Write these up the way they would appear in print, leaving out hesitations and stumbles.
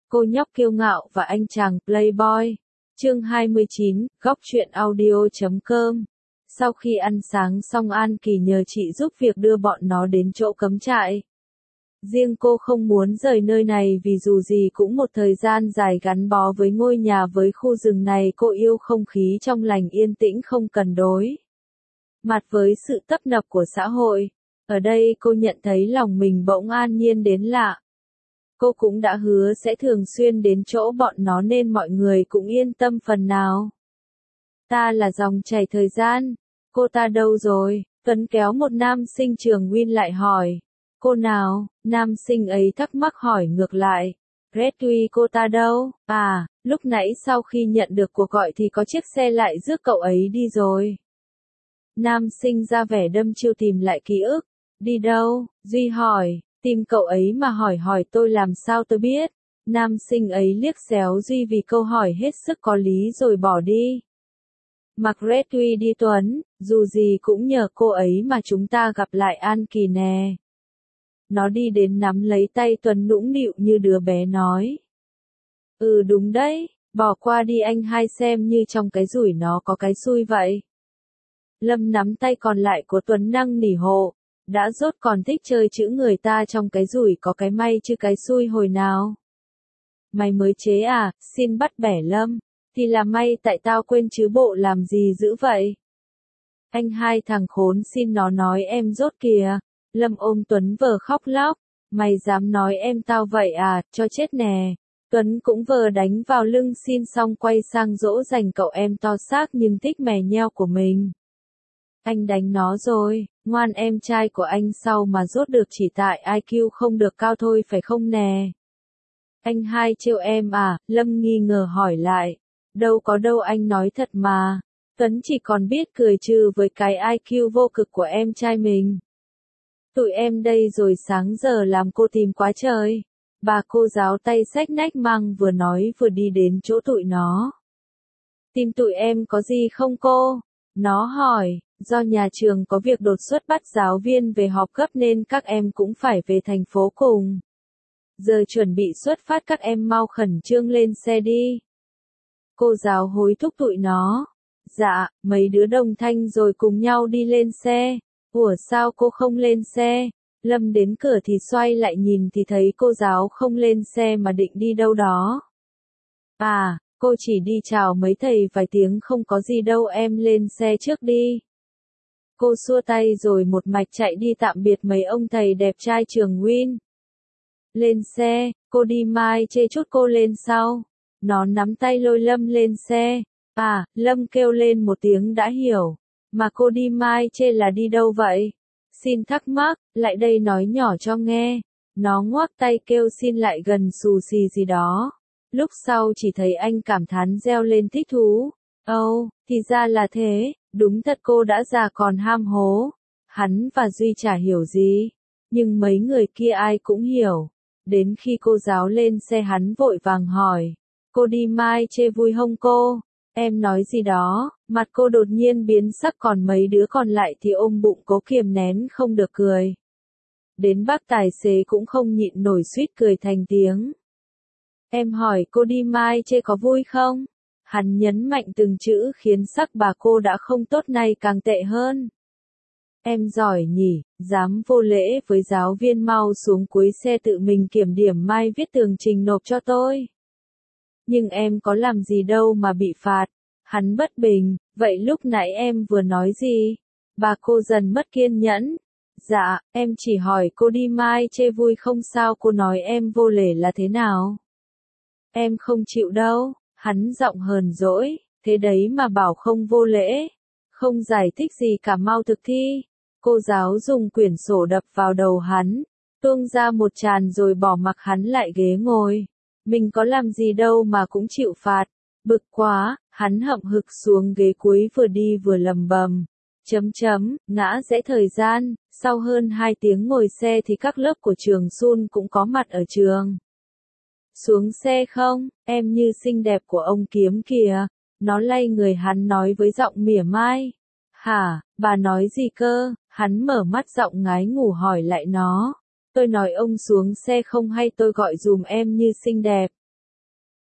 Cô nhóc kiêu ngạo và anh chàng playboy. Chương 29, góc truyện audio.com. Sau khi ăn sáng xong An Kỳ nhờ chị giúp việc đưa bọn nó đến chỗ cắm trại. Riêng cô không muốn rời nơi này vì dù gì cũng một thời gian dài gắn bó với ngôi nhà với khu rừng này, cô yêu không khí trong lành yên tĩnh không cần đối mặt với sự tấp nập của xã hội. Ở đây cô nhận thấy lòng mình bỗng an nhiên đến lạ. Cô cũng đã hứa sẽ thường xuyên đến chỗ bọn nó nên mọi người cũng yên tâm phần nào. Ta là dòng chảy thời gian. Cô ta đâu rồi? Tuấn kéo một nam sinh trường Win lại hỏi. Cô nào? Nam sinh ấy thắc mắc hỏi ngược lại. Redwy cô ta đâu? À, lúc nãy sau khi nhận được cuộc gọi thì có chiếc xe lại rước cậu ấy đi rồi. Nam sinh ra vẻ đăm chiêu tìm lại ký ức. Đi đâu? Duy hỏi. Tìm cậu ấy mà hỏi tôi làm sao tôi biết. Nam sinh ấy liếc xéo Duy vì câu hỏi hết sức có lý rồi bỏ đi. Mặc Redwy đi Tuấn, dù gì cũng nhờ cô ấy mà chúng ta gặp lại An Kỳ nè. Nó đi đến nắm lấy tay Tuấn nũng nịu như đứa bé nói. Ừ đúng đấy, bỏ qua đi anh hai xem như trong cái rủi nó có cái xui vậy. Lâm nắm tay còn lại của Tuấn năng nỉ hộ. Đã rốt còn thích chơi chữ người ta trong cái rủi có cái may chứ cái xui hồi nào. Mày mới chế à, xin bắt bẻ Lâm. Thì là may tại tao quên chứ bộ làm gì dữ vậy. Anh hai thằng khốn xin nó nói em rốt kìa. Lâm ôm Tuấn vờ khóc lóc. Mày dám nói em tao vậy à, cho chết nè. Tuấn cũng vờ đánh vào lưng xin xong quay sang dỗ dành cậu em to xác nhưng thích mè nheo của mình. Anh đánh nó rồi, ngoan em trai của anh sau mà rốt được chỉ tại IQ không được cao thôi phải không nè. Anh hai trêu em à, Lâm nghi ngờ hỏi lại. Đâu có đâu anh nói thật mà. Tuấn chỉ còn biết cười trừ với cái IQ vô cực của em trai mình. Tụi em đây rồi sáng giờ làm cô tìm quá trời. Bà cô giáo tay xách nách mang vừa nói vừa đi đến chỗ tụi nó. Tìm tụi em có gì không cô? Nó hỏi, do nhà trường có việc đột xuất bắt giáo viên về họp gấp nên các em cũng phải về thành phố cùng. Giờ chuẩn bị xuất phát các em mau khẩn trương lên xe đi. Cô giáo hối thúc tụi nó. Dạ, mấy đứa đồng thanh rồi cùng nhau đi lên xe. Ủa sao cô không lên xe? Lâm đến cửa thì xoay lại nhìn thì thấy cô giáo không lên xe mà định đi đâu đó. À, cô chỉ đi chào mấy thầy vài tiếng không có gì đâu em lên xe trước đi. Cô xua tay rồi một mạch chạy đi tạm biệt mấy ông thầy đẹp trai trường Win. Lên xe, cô đi mai chê chút cô lên sau. Nó nắm tay lôi Lâm lên xe. À, Lâm kêu lên một tiếng đã hiểu. Mà cô đi mai chê là đi đâu vậy? Xin thắc mắc, lại đây nói nhỏ cho nghe. Nó ngoác tay kêu xin lại gần xù xì gì đó. Lúc sau chỉ thấy anh cảm thán reo lên thích thú. Âu, thì ra là thế, đúng thật cô đã già còn ham hố. Hắn và Duy chả hiểu gì. Nhưng mấy người kia ai cũng hiểu. Đến khi cô giáo lên xe hắn vội vàng hỏi. Cô đi mai chê vui không cô? Em nói gì đó, mặt cô đột nhiên biến sắc còn mấy đứa còn lại thì ôm bụng cố kiềm nén không được cười. Đến bác tài xế cũng không nhịn nổi suýt cười thành tiếng. Em hỏi cô đi mai chê có vui không? Hắn nhấn mạnh từng chữ khiến sắc bà cô đã không tốt nay càng tệ hơn. Em giỏi nhỉ, dám vô lễ với giáo viên mau xuống cuối xe tự mình kiểm điểm mai viết tường trình nộp cho tôi. Nhưng em có làm gì đâu mà bị phạt. Hắn bất bình, vậy lúc nãy em vừa nói gì? Bà cô dần mất kiên nhẫn. Dạ, em chỉ hỏi cô đi mai chê vui không sao cô nói em vô lễ là thế nào? Em không chịu đâu, hắn giọng hờn dỗi, thế đấy mà bảo không vô lễ. Không giải thích gì cả mau thực thi. Cô giáo dùng quyển sổ đập vào đầu hắn, tuông ra một tràn rồi bỏ mặc hắn lại ghế ngồi. Mình có làm gì đâu mà cũng chịu phạt. Bực quá, hắn hậm hực xuống ghế cuối vừa đi vừa lầm bầm. Ngã rẽ thời gian, sau hơn 2 tiếng ngồi xe thì các lớp của trường Sun cũng có mặt ở trường. Xuống xe không, em như xinh đẹp của ông Kiếm kìa. Nó lay người hắn nói với giọng mỉa mai. Hả, bà nói gì cơ? Hắn mở mắt giọng ngái ngủ hỏi lại nó. Tôi nói ông xuống xe không hay tôi gọi dùm em như xinh đẹp.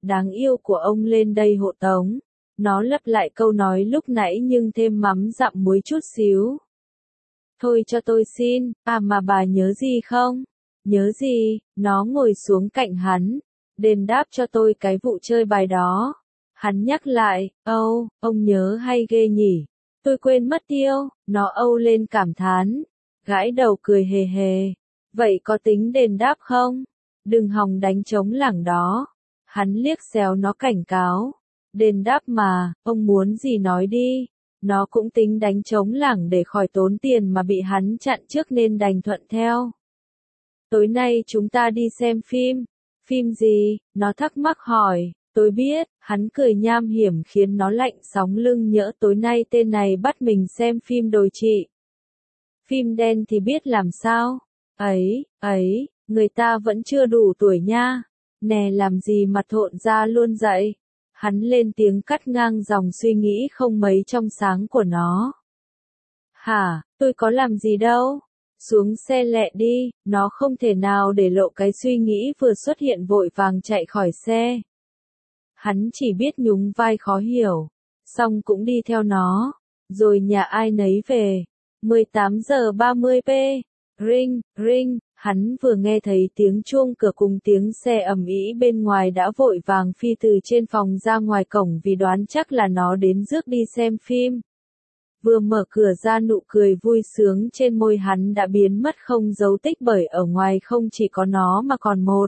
đáng yêu của ông lên đây hộ tống. Nó lặp lại câu nói lúc nãy nhưng thêm mắm dặm muối chút xíu. Thôi cho tôi xin, mà bà nhớ gì không? Nhớ gì? Nó ngồi xuống cạnh hắn. Đền đáp cho tôi cái vụ chơi bài đó. Hắn nhắc lại, ông nhớ hay ghê nhỉ? Tôi quên mất tiêu, nó âu lên cảm thán. Gãi đầu cười hề hề. Vậy có tính đền đáp không? Đừng hòng đánh trống lảng đó. Hắn liếc xéo nó cảnh cáo. Đền đáp mà, ông muốn gì nói đi. Nó cũng tính đánh trống lảng để khỏi tốn tiền mà bị hắn chặn trước nên đành thuận theo. Tối nay chúng ta đi xem phim. Phim gì? Nó thắc mắc hỏi. Tôi biết, hắn cười nham hiểm khiến nó lạnh sóng lưng nhỡ tối nay tên này bắt mình xem phim đồi trụy. Phim đen thì biết làm sao? Ấy, người ta vẫn chưa đủ tuổi nha. Nè làm gì mà thộn ra luôn dậy. Hắn lên tiếng cắt ngang dòng suy nghĩ không mấy trong sáng của nó. Hả, tôi có làm gì đâu. Xuống xe lẹ đi, nó không thể nào để lộ cái suy nghĩ vừa xuất hiện vội vàng chạy khỏi xe. Hắn chỉ biết nhún vai khó hiểu, xong cũng đi theo nó, rồi nhà ai nấy về. 18 giờ 30 p. Ring, hắn vừa nghe thấy tiếng chuông cửa cùng tiếng xe ầm ĩ bên ngoài đã vội vàng phi từ trên phòng ra ngoài cổng vì đoán chắc là nó đến rước đi xem phim. Vừa mở cửa ra nụ cười vui sướng trên môi hắn đã biến mất không dấu tích bởi ở ngoài không chỉ có nó mà còn 1,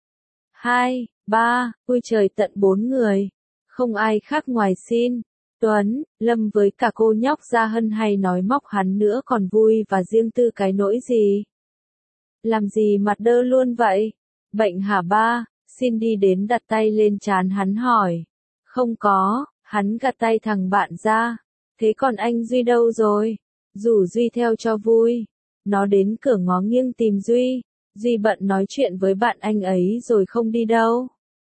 2, 3, ôi trời tận 4 người. Không ai khác ngoài Xin, Tuấn, Lâm với cả cô nhóc Gia Hân hay nói móc hắn nữa còn vui và riêng tư cái nỗi gì. Làm gì mặt đơ luôn vậy? Bệnh hả ba? Xin đi đến đặt tay lên trán hắn hỏi. Không có, hắn gạt tay thằng bạn ra. Thế còn anh Duy đâu rồi? Rủ Duy theo cho vui. Nó đến cửa ngó nghiêng tìm Duy. Duy bận nói chuyện với bạn anh ấy rồi không đi đâu.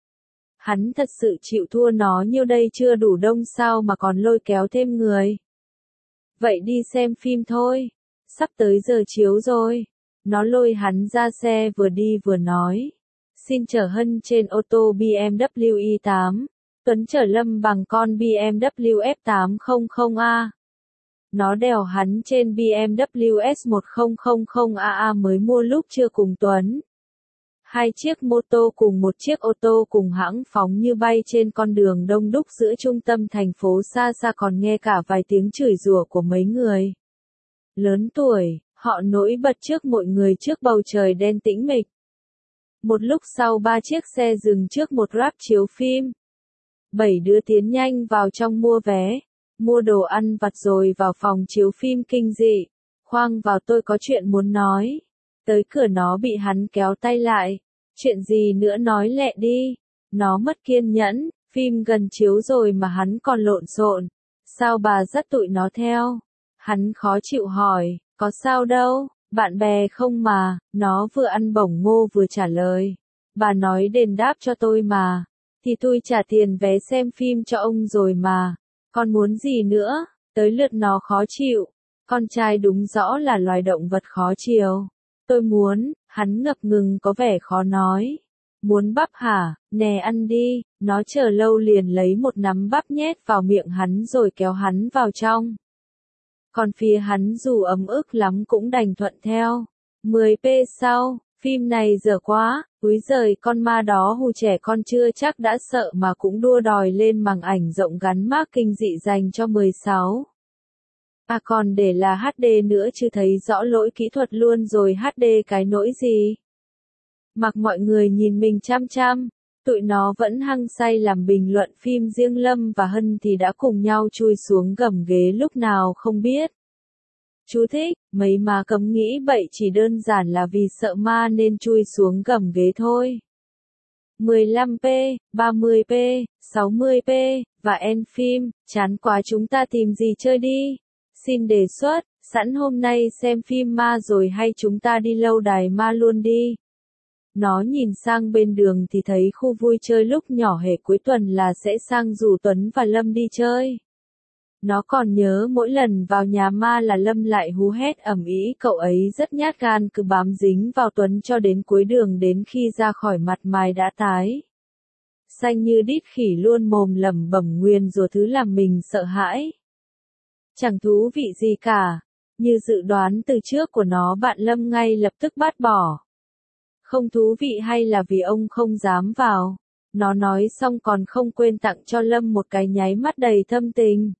Hắn thật sự chịu thua nó nhiêu đây chưa đủ đông sao mà còn lôi kéo thêm người. Vậy đi xem phim thôi. Sắp tới giờ chiếu rồi. Nó lôi hắn ra xe vừa đi vừa nói. Xin chở Hân trên ô tô BMW i8. Tuấn chở Lâm bằng con BMW F800A. Nó đèo hắn trên BMW S1000AA mới mua lúc chưa cùng Tuấn. 2 chiếc mô tô cùng 1 chiếc ô tô cùng hãng phóng như bay trên con đường đông đúc giữa trung tâm thành phố xa xa còn nghe cả vài tiếng chửi rủa của mấy người lớn tuổi, họ nổi bật trước mọi người trước bầu trời đen tĩnh mịch. Một lúc sau 3 chiếc xe dừng trước một rạp chiếu phim. 7 đứa tiến nhanh vào trong mua vé, mua đồ ăn vặt rồi vào phòng chiếu phim kinh dị. Khoan vào tôi có chuyện muốn nói. Tới cửa nó bị hắn kéo tay lại. Chuyện gì nữa nói lẹ đi. Nó mất kiên nhẫn, phim gần chiếu rồi mà hắn còn lộn xộn. Sao bà dắt tụi nó theo? Hắn khó chịu hỏi, có sao đâu, bạn bè không mà, nó vừa ăn bổng ngô vừa trả lời. Bà nói đền đáp cho tôi mà, thì tôi trả tiền vé xem phim cho ông rồi mà, con muốn gì nữa, tới lượt nó khó chịu. Con trai đúng rõ là loài động vật khó chiều. Tôi muốn, hắn ngập ngừng có vẻ khó nói. Muốn bắp hả, nè ăn đi, nó chờ lâu liền lấy một nắm bắp nhét vào miệng hắn rồi kéo hắn vào trong. Còn phía hắn dù ấm ức lắm cũng đành thuận theo. 10p sau, phim này dở quá, úi giời con ma đó hù trẻ con chưa chắc đã sợ mà cũng đua đòi lên màn ảnh rộng gắn mác kinh dị dành cho 16. Còn để là HD nữa chứ thấy rõ lỗi kỹ thuật luôn rồi HD cái nỗi gì. Mặc mọi người nhìn mình chăm chăm, tụi nó vẫn hăng say làm bình luận phim riêng Lâm và Hân thì đã cùng nhau chui xuống gầm ghế lúc nào không biết. Chú thích, mấy má cấm nghĩ bậy chỉ đơn giản là vì sợ ma nên chui xuống gầm ghế thôi. 15p, 30p, 60p, và end phim, chán quá chúng ta tìm gì chơi đi. Xin đề xuất, sẵn hôm nay xem phim ma rồi hay chúng ta đi lâu đài ma luôn đi. Nó nhìn sang bên đường thì thấy khu vui chơi lúc nhỏ hễ cuối tuần là sẽ sang rủ Tuấn và Lâm đi chơi. Nó còn nhớ mỗi lần vào nhà ma là Lâm lại hú hét ầm ĩ, cậu ấy rất nhát gan cứ bám dính vào Tuấn cho đến cuối đường đến khi ra khỏi mặt mày đã tái. xanh như đít khỉ luôn mồm lẩm bẩm nguyền rủa thứ làm mình sợ hãi. Chẳng thú vị gì cả, như dự đoán từ trước của nó bạn Lâm ngay lập tức bác bỏ. Không thú vị hay là vì ông không dám vào? Nó nói xong còn không quên tặng cho Lâm một cái nháy mắt đầy thâm tình.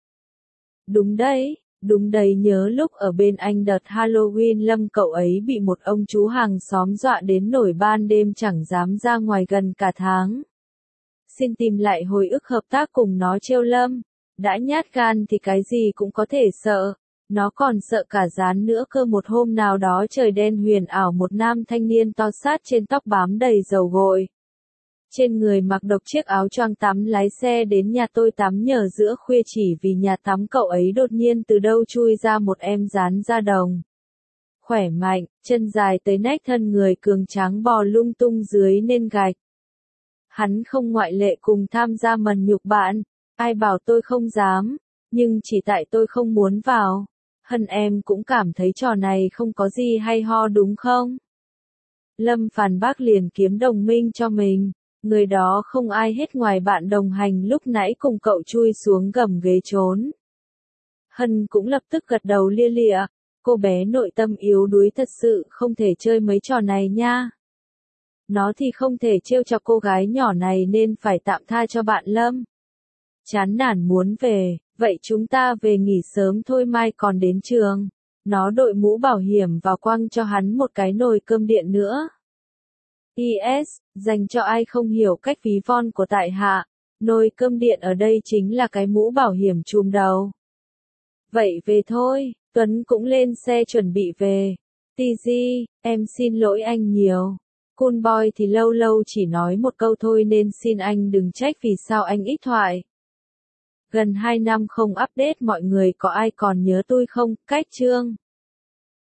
Đúng đấy, nhớ lúc ở bên anh đợt Halloween Lâm cậu ấy bị một ông chú hàng xóm dọa đến nổi ban đêm chẳng dám ra ngoài gần cả tháng. Xin tìm lại hồi ức hợp tác cùng nó trêu Lâm. Đã nhát gan thì cái gì cũng có thể sợ. Nó còn sợ cả gián nữa cơ. Một hôm nào đó trời đen huyền ảo một nam thanh niên to sát trên tóc bám đầy dầu gội. Trên người mặc độc chiếc áo choàng tắm lái xe đến nhà tôi tắm nhờ giữa khuya chỉ vì nhà tắm cậu ấy đột nhiên từ đâu chui ra một em rán da đồng. Khỏe mạnh, chân dài tới nách thân người cường tráng bò lung tung dưới nền gạch. Hắn không ngoại lệ cùng tham gia mần nhục bạn, ai bảo tôi không dám, nhưng chỉ tại tôi không muốn vào. Hân em cũng cảm thấy trò này không có gì hay ho đúng không? Lâm phản bác liền kiếm đồng minh cho mình. Người đó không ai hết ngoài bạn đồng hành lúc nãy cùng cậu chui xuống gầm ghế trốn. Hân cũng lập tức gật đầu lia lịa. Cô bé nội tâm yếu đuối thật sự không thể chơi mấy trò này nha. Nó thì không thể trêu chọc cô gái nhỏ này nên phải tạm tha cho bạn Lâm. Chán nản muốn về, vậy chúng ta về nghỉ sớm thôi mai còn đến trường. Nó đội mũ bảo hiểm và quăng cho hắn một cái nồi cơm điện nữa. PS, dành cho ai không hiểu cách ví von của tại hạ, nồi cơm điện ở đây chính là cái mũ bảo hiểm trùm đầu. Vậy về thôi, Tuấn cũng lên xe chuẩn bị về. TG, em xin lỗi anh nhiều. Cool boy thì lâu lâu chỉ nói một câu thôi nên xin anh đừng trách vì sao anh ít thoại. Gần 2 năm không update mọi người có ai còn nhớ tôi không? Cách chương